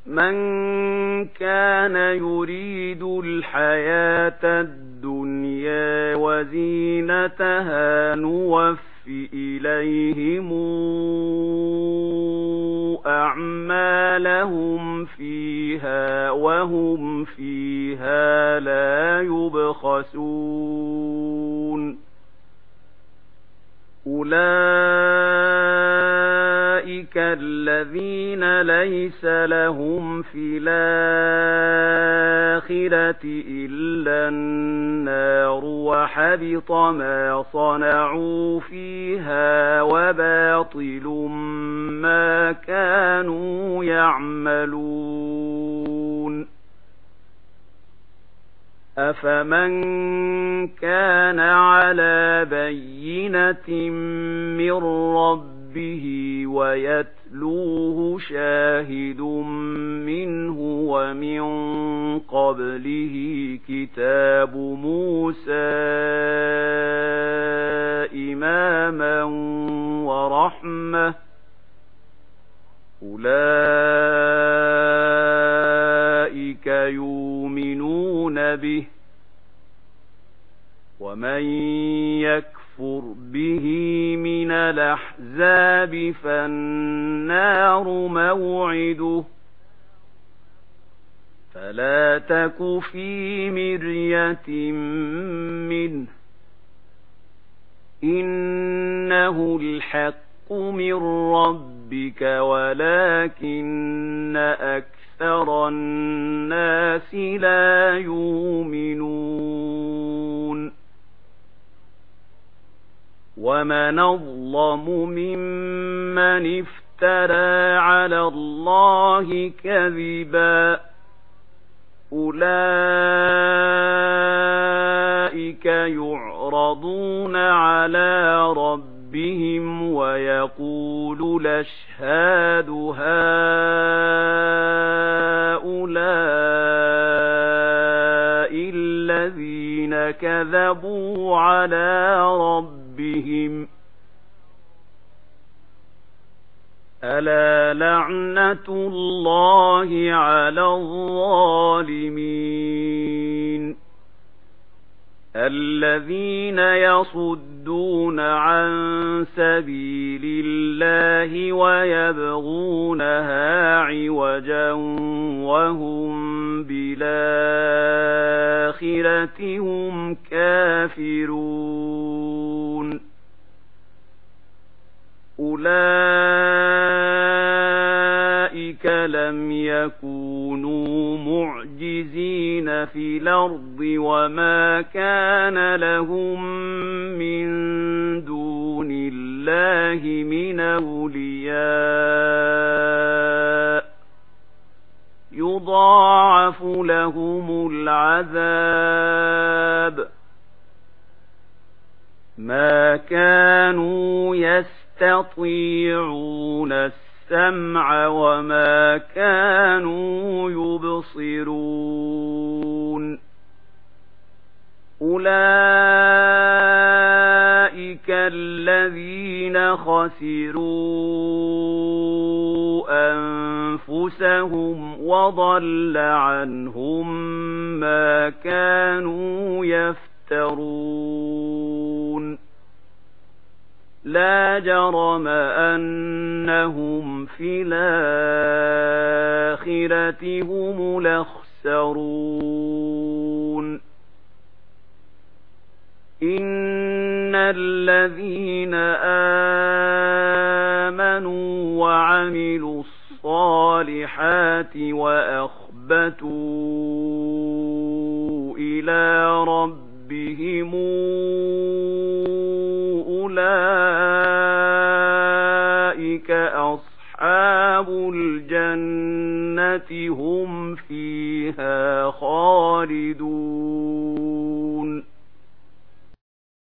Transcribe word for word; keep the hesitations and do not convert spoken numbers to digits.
من كان يريد الحياة الدنيا وزينتها نوفي إليهم أعمالهم فيها وهم فيها لا يبخسون أولئك الذين ليس لهم في الآخرة إلا النار وحبط ما صنعوا فيها وباطل ما كانوا يعملون أفمن كان على بينة من ربه ويتلوه شاهد منه ومن قبله كتاب موسى إماما ورحمة أولئك يؤمنون به ومن يكفر به من الأحزاب فالنار موعده فلا تك في مرية منه إنه الحق من ربك ولكن أكثر الناس لا يؤمنون ومن أظلم ممن افترى على الله كذبا أولئك يعرضون على ربهم ويقول الأشهاد هؤلاء الذين كذبوا على ربهم ألا لعنة الله على الظالمين الذين يصدون عن سبيل الله ويبغونها عوجا وهم بالآخرة هم كافرون أولئك لم يكونوا معجزين في الأرض وما كان لهم من دون الله من أولياء يضاعف لهم العذاب ما كانوا يستطيعون السمع وما كانوا يبصرون أولئك الذين خسروا أنفسهم وضل عنهم ما كانوا يفترون لا جرم أنهم في الآخرة هم الأخسرون إن الذين آمنوا وعملوا الصالحات وأخبتوا إلى ربهم أولئك أصحاب الجنة هم فيها خالدون